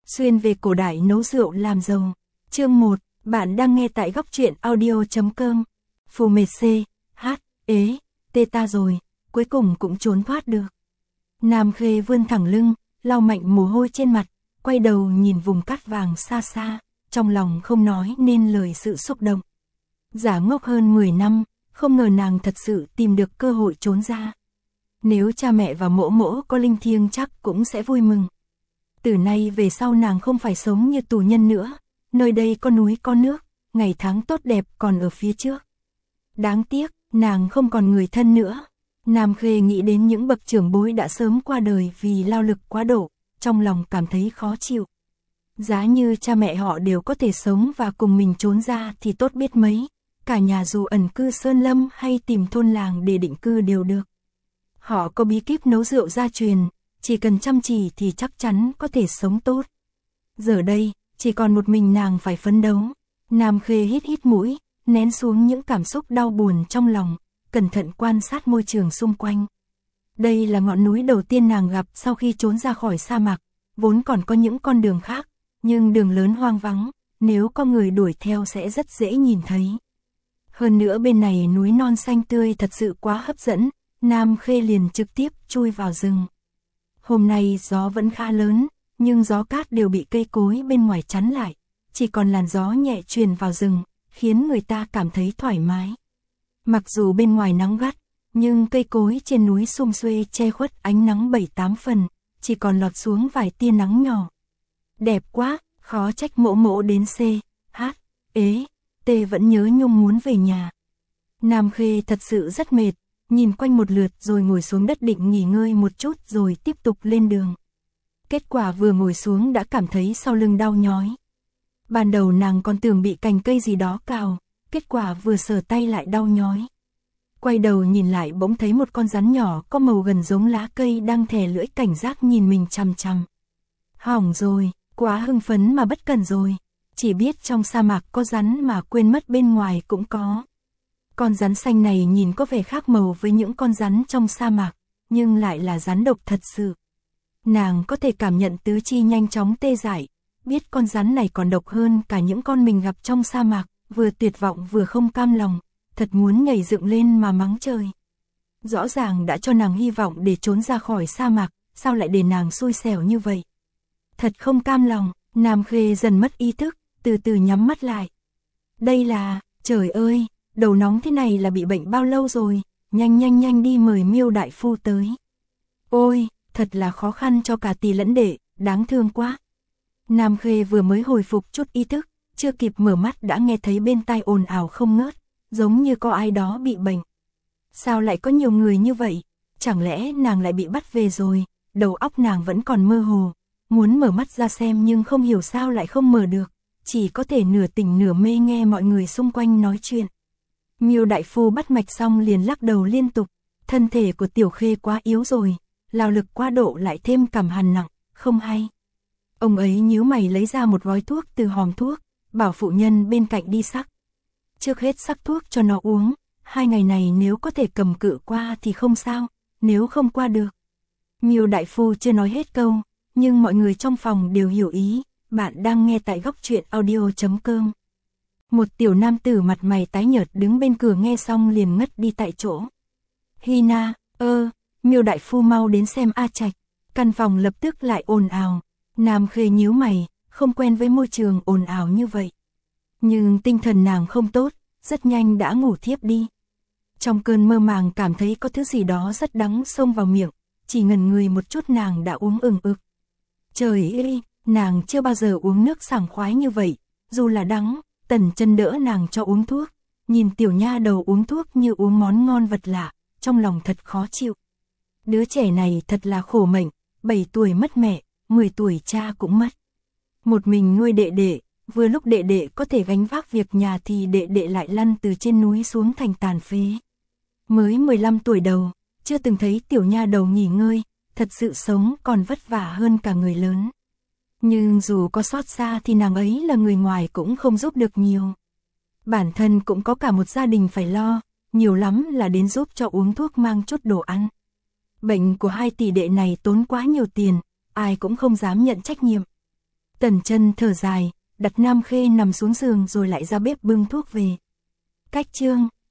Xuyên về cổ đại nấu rượu làm giàu. Chương 1, bạn đang nghe tại góc truyện audio.com. Phù mệt C, hát, ế, tê ta rồi, cuối cùng cũng trốn thoát được. Nam Khê vươn thẳng lưng, lau mạnh mồ hôi trên mặt, quay đầu nhìn vùng cát vàng xa xa, trong lòng không nói nên lời sự xúc động. Giả ngốc hơn 10 năm, không ngờ nàng thật sự tìm được cơ hội trốn ra. Nếu cha mẹ và mỗ mỗ có linh thiêng chắc cũng sẽ vui mừng. Từ nay về sau nàng không phải sống như tù nhân nữa, nơi đây có núi có nước, ngày tháng tốt đẹp còn ở phía trước. Đáng tiếc, nàng không còn người thân nữa. Nam Khê nghĩ đến những bậc trưởng bối đã sớm qua đời vì lao lực quá độ, trong lòng cảm thấy khó chịu. Giá như cha mẹ họ đều có thể sống và cùng mình trốn ra thì tốt biết mấy, cả nhà dù ẩn cư sơn lâm hay tìm thôn làng để định cư đều được. Họ có bí kíp nấu rượu gia truyền, chỉ cần chăm chỉ thì chắc chắn có thể sống tốt. Giờ đây, chỉ còn một mình nàng phải phấn đấu. Nam Khê hít hít mũi, nén xuống những cảm xúc đau buồn trong lòng, cẩn thận quan sát môi trường xung quanh. Đây là ngọn núi đầu tiên nàng gặp sau khi trốn ra khỏi sa mạc, vốn còn có những con đường khác, nhưng đường lớn hoang vắng, nếu có người đuổi theo sẽ rất dễ nhìn thấy. Hơn nữa bên này núi non xanh tươi thật sự quá hấp dẫn, Nam Khê liền trực tiếp chui vào rừng. Hôm nay gió vẫn khá lớn, nhưng gió cát đều bị cây cối bên ngoài chắn lại, chỉ còn làn gió nhẹ truyền vào rừng, khiến người ta cảm thấy thoải mái. Mặc dù bên ngoài nắng gắt, nhưng cây cối trên núi sum xuê che khuất ánh nắng 7-8 phần, chỉ còn lọt xuống vài tia nắng nhỏ. Đẹp quá, khó trách mỗ mỗ đến C, H, ế, T vẫn nhớ nhung muốn về nhà. Nam Khê thật sự rất mệt, nhìn quanh một lượt rồi ngồi xuống đất định nghỉ ngơi một chút rồi tiếp tục lên đường. Kết quả vừa ngồi xuống đã cảm thấy sau lưng đau nhói. Ban đầu nàng còn tưởng bị cành cây gì đó cào, kết quả vừa sờ tay lại đau nhói. Quay đầu nhìn lại bỗng thấy một con rắn nhỏ có màu gần giống lá cây đang thè lưỡi cảnh giác nhìn mình chằm chằm. Hỏng rồi, quá hưng phấn mà bất cẩn rồi, chỉ biết trong sa mạc có rắn mà quên mất bên ngoài cũng có. Con rắn xanh này nhìn có vẻ khác màu với những con rắn trong sa mạc, nhưng lại là rắn độc thật sự. Nàng có thể cảm nhận tứ chi nhanh chóng tê dại, biết con rắn này còn độc hơn cả những con mình gặp trong sa mạc, vừa tuyệt vọng vừa không cam lòng, thật muốn nhảy dựng lên mà mắng trời. Rõ ràng đã cho nàng hy vọng để trốn ra khỏi sa mạc, sao lại để nàng xui xẻo như vậy? Thật không cam lòng, Nam Khê dần mất ý thức, từ từ nhắm mắt lại. Đây là, trời ơi, đầu nóng thế này là bị bệnh bao lâu rồi, nhanh đi mời Miêu đại phu tới. Ôi, thật là khó khăn cho cả tỷ lẫn đệ, đáng thương quá. Nam Khê vừa mới hồi phục chút ý thức, chưa kịp mở mắt đã nghe thấy bên tai ồn ào không ngớt, giống như có ai đó bị bệnh. Sao lại có nhiều người như vậy? Chẳng lẽ nàng lại bị bắt về rồi? Đầu óc nàng vẫn còn mơ hồ, muốn mở mắt ra xem nhưng không hiểu sao lại không mở được, chỉ có thể nửa tỉnh nửa mê nghe mọi người xung quanh nói chuyện. Miêu đại phu bắt mạch xong liền lắc đầu liên tục, thân thể của Tiểu Khê quá yếu rồi, lao lực quá độ lại thêm cảm hàn nặng, không hay. Ông ấy nhíu mày lấy ra một gói thuốc từ hòm thuốc, bảo phụ nhân bên cạnh đi sắc. Trước hết sắc thuốc cho nó uống, 2 ngày này nếu có thể cầm cự qua thì không sao, nếu không qua được. Miêu đại phu chưa nói hết câu, nhưng mọi người trong phòng đều hiểu ý, bạn đang nghe tại góc truyện audio.com. Một tiểu nam tử mặt mày tái nhợt đứng bên cửa nghe xong liền ngất đi tại chỗ. Hina, Miêu đại phu mau đến xem A Trạch. Căn phòng lập tức lại ồn ào. Nam Khê nhíu mày, không quen với môi trường ồn ào như vậy. Nhưng tinh thần nàng không tốt, rất nhanh đã ngủ thiếp đi. Trong cơn mơ màng cảm thấy có thứ gì đó rất đắng xông vào miệng, chỉ ngần người một chút nàng đã uống ừng ực. Trời ơi, nàng chưa bao giờ uống nước sảng khoái như vậy, dù là đắng. Tần Chân đỡ nàng cho uống thuốc, nhìn tiểu nha đầu uống thuốc như uống món ngon vật lạ, trong lòng thật khó chịu. Đứa trẻ này thật là khổ mệnh, 7 tuổi mất mẹ, 10 tuổi cha cũng mất. Một mình nuôi đệ đệ, vừa lúc đệ đệ có thể gánh vác việc nhà thì đệ đệ lại lăn từ trên núi xuống thành tàn phế. Mới 15 tuổi đầu, chưa từng thấy tiểu nha đầu nghỉ ngơi, thật sự sống còn vất vả hơn cả người lớn. Nhưng dù có xót xa thì nàng ấy là người ngoài cũng không giúp được nhiều. Bản thân cũng có cả một gia đình phải lo, nhiều lắm là đến giúp cho uống thuốc mang chút đồ ăn. Bệnh của 2 tỷ đệ này tốn quá nhiều tiền, ai cũng không dám nhận trách nhiệm. Tần Chân thở dài, đặt Nam Khê nằm xuống giường rồi lại ra bếp bưng thuốc về. Cách chương